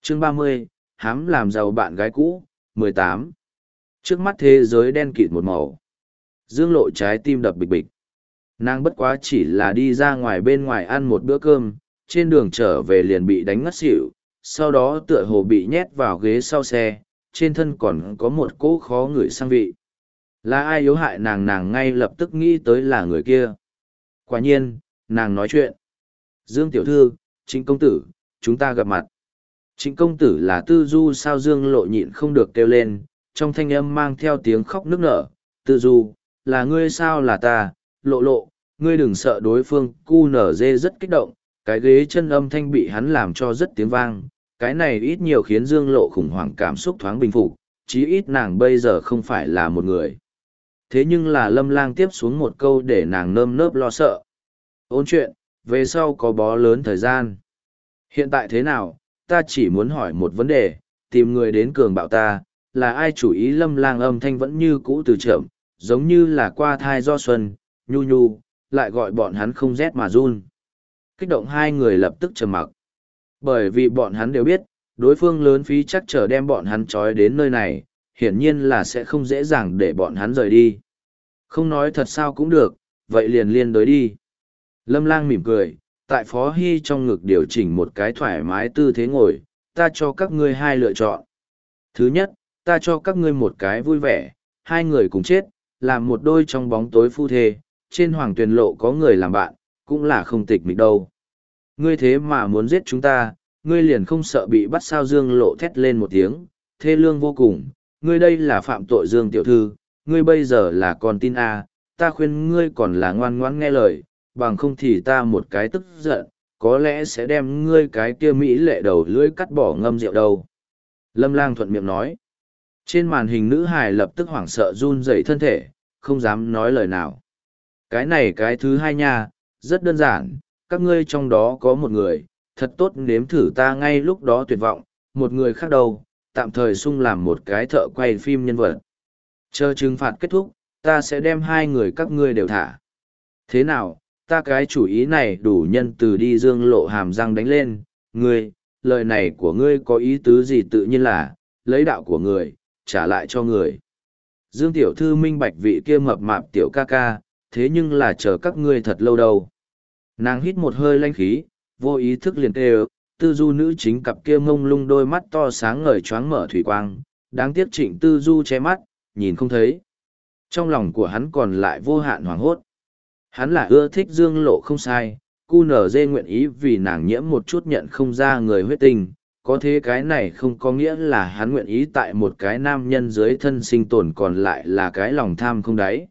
Chương 30, hám làm giàu bạn gái cũ, 18. Trước mắt thế giới đen kịt một màu. Dương Lộ trái tim đập bịch bịch. Nàng bất quá chỉ là đi ra ngoài bên ngoài ăn một bữa cơm, trên đường trở về liền bị đánh ngất xỉu, sau đó tựa hồ bị nhét vào ghế sau xe, trên thân còn có một cỗ khó ngửi sang vị. Là ai yếu hại nàng, nàng ngay lập tức nghĩ tới là người kia. Quả nhiên, nàng nói chuyện. Dương tiểu thư, Trịnh công tử, chúng ta gặp mặt. Trịnh công tử là Tư Du sao? Dương Lộ nhịn không được kêu lên, trong thanh âm mang theo tiếng khóc nức nở. Tư Du, là ngươi sao? Là ta, Lộ, ngươi đừng sợ. Đối phương QNZ rất kích động, cái ghế chân âm thanh bị hắn làm cho rất tiếng vang. Cái này ít nhiều khiến Dương Lộ khủng hoảng cảm xúc thoáng bình phục, chí ít nàng bây giờ không phải là một người. Thế nhưng là Lâm Lang tiếp xuống một câu để nàng nơm nớp lo sợ. Ôn chuyện, về sau có bó lớn thời gian. Hiện tại thế nào, ta chỉ muốn hỏi một vấn đề, tìm người đến cường bạo ta, là ai chủ ý? Lâm Lang âm thanh vẫn như cũ từ chậm, giống như là qua thai do xuân, nhu, lại gọi bọn hắn không rét mà run. Kích động hai người lập tức trầm mặc. Bởi vì bọn hắn đều biết, đối phương lớn phí chắc trở đem bọn hắn trói đến nơi này, hiển nhiên là sẽ không dễ dàng để bọn hắn rời đi. Không nói thật sao cũng được, vậy liền liên đối đi. Lâm Lang mỉm cười, tại Phó Hy trong ngực điều chỉnh một cái thoải mái tư thế ngồi, ta cho các ngươi hai lựa chọn. Thứ nhất, ta cho các ngươi một cái vui vẻ, hai người cùng chết, làm một đôi trong bóng tối phu thê, trên hoàng tuyền lộ có người làm bạn, cũng là không tịch mịch đâu. Ngươi thế mà muốn giết chúng ta, ngươi liền không sợ bị bắt sao? Dương Lộ thét lên một tiếng, thê lương vô cùng, ngươi đây là phạm tội. Dương tiểu thư, ngươi bây giờ là con tin à, ta khuyên ngươi còn là ngoan ngoãn nghe lời, bằng không thì ta một cái tức giận, có lẽ sẽ đem ngươi cái kia mỹ lệ đầu lưỡi cắt bỏ ngâm rượu đâu. Lâm Lang thuận miệng nói. Trên màn hình nữ hài lập tức hoảng sợ run rẩy thân thể, không dám nói lời nào. Cái này cái thứ hai nha, rất đơn giản, các ngươi trong đó có một người, thật tốt nếm thử ta ngay lúc đó tuyệt vọng, một người khác đâu, tạm thời sung làm một cái thợ quay phim nhân vật. Chờ trừng phạt kết thúc, ta sẽ đem hai người các ngươi đều thả. Thế nào, ta cái chủ ý này đủ nhân từ đi? Dương Lộ hàm răng đánh lên, ngươi, lời này của ngươi có ý tứ gì? Tự nhiên là, lấy đạo của người, trả lại cho người. Dương tiểu thư minh bạch vị kia mập mạp tiểu ca ca, thế nhưng là chờ các ngươi thật lâu đâu. Nàng hít một hơi lanh khí, vô ý thức liền kêu, Tư Du nữ chính cặp kia mông lung đôi mắt to sáng ngời choáng mở thủy quang, đáng tiếc Trịnh Tư Du che mắt, nhìn không thấy. Trong lòng của hắn còn lại vô hạn hoảng hốt. Hắn là ưa thích Dương Lộ không sai, QNZ nguyện ý vì nàng nhiễm một chút nhận không ra người huyết tình, có thế cái này không có nghĩa là hắn nguyện ý tại một cái nam nhân dưới thân sinh tồn, còn lại là cái lòng tham không đáy.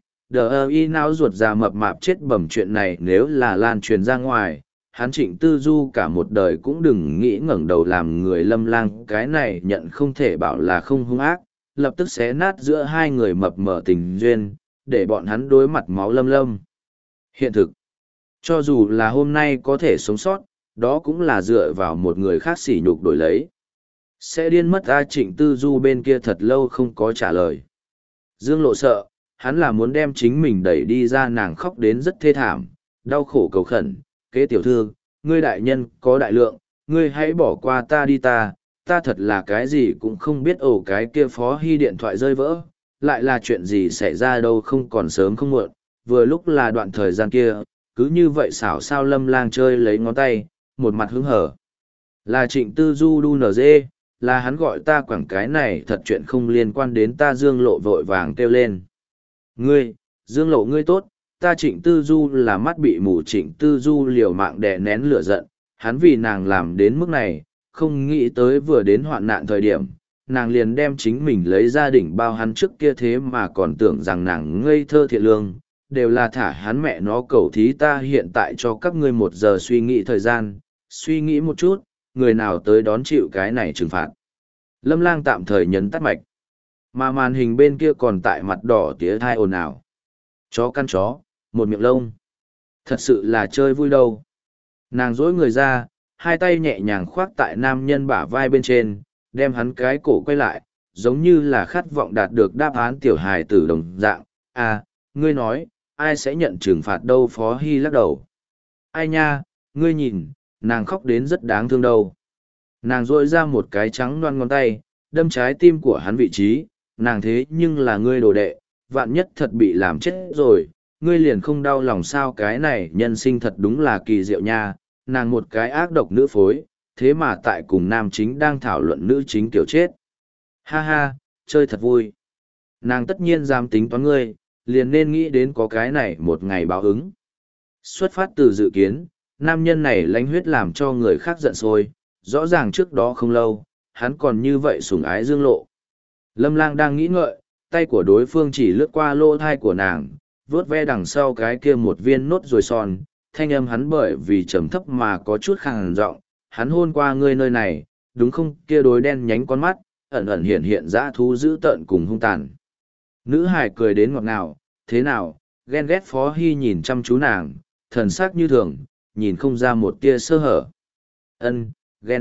Y não ruột già mập mạp chết bẩm chuyện này nếu là lan truyền ra ngoài, hắn Trịnh Tư Du cả một đời cũng đừng nghĩ ngẩng đầu làm người. Lâm Lang cái này nhận không thể bảo là không hung ác, lập tức xé nát giữa hai người mập mờ tình duyên, để bọn hắn đối mặt máu lâm. Hiện thực, cho dù là hôm nay có thể sống sót, đó cũng là dựa vào một người khác sỉ nhục đổi lấy. Sẽ điên mất. Trịnh Tư Du bên kia thật lâu không có trả lời. Dương Lộ sợ, hắn là muốn đem chính mình đẩy đi ra. Nàng khóc đến rất thê thảm, đau khổ cầu khẩn, kế tiểu thư, ngươi đại nhân có đại lượng, ngươi hãy bỏ qua ta đi, ta thật là cái gì cũng không biết. Ồ, cái kia Phó Hy điện thoại rơi vỡ, lại là chuyện gì xảy ra đâu? Không còn sớm không muộn, vừa lúc là đoạn thời gian kia, cứ như vậy xảo sao? Lâm Lang chơi lấy ngón tay, một mặt hứng hở. Là Trịnh Tư Du đu nở dê, là hắn gọi ta quảng, cái này thật chuyện không liên quan đến ta. Dương Lộ vội vàng kêu lên. Ngươi, Dương Lộ ngươi tốt, ta Trịnh Tư Du là mắt bị mù. Trịnh Tư Du liều mạng đè nén lửa giận, hắn vì nàng làm đến mức này, không nghĩ tới vừa đến hoạn nạn thời điểm, nàng liền đem chính mình lấy gia đình bao. Hắn trước kia thế mà còn tưởng rằng nàng ngây thơ thiện lương, đều là thả hắn mẹ nó cầu thí. Ta hiện tại cho các ngươi 1 giờ suy nghĩ thời gian, suy nghĩ một chút, người nào tới đón chịu cái này trừng phạt. Lâm Lang tạm thời nhấn tắt mạch, mà màn hình bên kia còn tại mặt đỏ tía thai ồn ào. Chó căn chó, một miệng lông. Thật sự là chơi vui đâu. Nàng dỗi người ra, hai tay nhẹ nhàng khoác tại nam nhân bả vai bên trên, đem hắn cái cổ quay lại, giống như là khát vọng đạt được đáp án tiểu hài tử đồng dạng. Ngươi nói, ai sẽ nhận trừng phạt đâu? Phó Hy lắc đầu. Ai nha, ngươi nhìn, nàng khóc đến rất đáng thương đâu. Nàng duỗi ra một cái trắng loan ngón tay, đâm trái tim của hắn vị trí, nàng thế nhưng là ngươi đồ đệ, vạn nhất thật bị làm chết rồi, ngươi liền không đau lòng sao, cái này nhân sinh thật đúng là kỳ diệu nha, nàng một cái ác độc nữ phối, thế mà tại cùng nam chính đang thảo luận nữ chính kiểu chết. Ha ha, chơi thật vui. Nàng tất nhiên dám tính toán ngươi, liền nên nghĩ đến có cái này một ngày báo ứng. Xuất phát từ dự kiến, nam nhân này lánh huyết làm cho người khác giận sôi, rõ ràng trước đó không lâu, hắn còn như vậy sủng ái Dương Lộ. Lâm Lang đang nghĩ ngợi, tay của đối phương chỉ lướt qua lỗ thai của nàng, vuốt ve đằng sau cái kia một viên nốt ruồi son, thanh âm hắn bởi vì trầm thấp mà có chút khàn giọng, hắn hôn qua ngươi nơi này, đúng không, kia đối đen nhánh con mắt, ẩn ẩn hiện hiện dã thú dữ tợn cùng hung tàn. Nữ hải cười đến ngọt ngào, thế nào, ghen ghét Phó Hy nhìn chăm chú nàng, thần sắc như thường, nhìn không ra một tia sơ hở. Ân,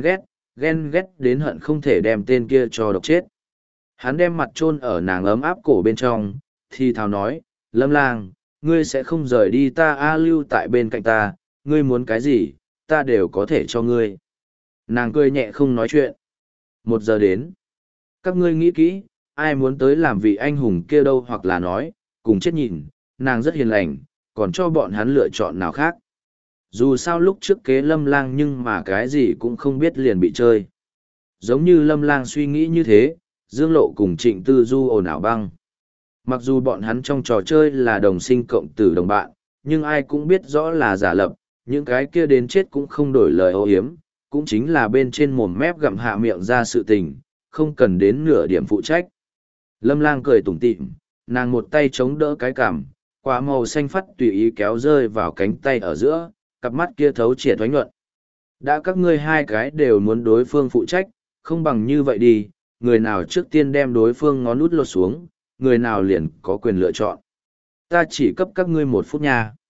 ghen ghét đến hận không thể đem tên kia cho độc chết. Hắn đem mặt chôn ở nàng ấm áp cổ bên trong, thì thào nói, Lâm Lang, ngươi sẽ không rời đi ta lưu tại bên cạnh ta, ngươi muốn cái gì, ta đều có thể cho ngươi. Nàng cười nhẹ không nói chuyện. 1 giờ đến. Các ngươi nghĩ kỹ, ai muốn tới làm vị anh hùng kia đâu, hoặc là nói, cùng chết nhìn, nàng rất hiền lành, còn cho bọn hắn lựa chọn nào khác. Dù sao lúc trước kế Lâm Lang nhưng mà cái gì cũng không biết liền bị chơi. Giống như Lâm Lang suy nghĩ như thế, Dương Lộ cùng Trịnh Tư Du ồn ào băng. Mặc dù bọn hắn trong trò chơi là đồng sinh cộng tử đồng bạn, nhưng ai cũng biết rõ là giả lập, những cái kia đến chết cũng không đổi lời ô hiếm, cũng chính là bên trên mồm mép gặm hạ miệng ra sự tình, không cần đến nửa điểm phụ trách. Lâm Lang cười tủm tỉm, nàng một tay chống đỡ cái cằm, quả màu xanh phắt tùy ý kéo rơi vào cánh tay ở giữa, cặp mắt kia thấu triệt thoánh nhuận. Đã các ngươi hai cái đều muốn đối phương phụ trách, không bằng như vậy đi, người nào trước tiên đem đối phương ngón út lột xuống, người nào liền có quyền lựa chọn. Ta chỉ cấp các ngươi 1 phút nha.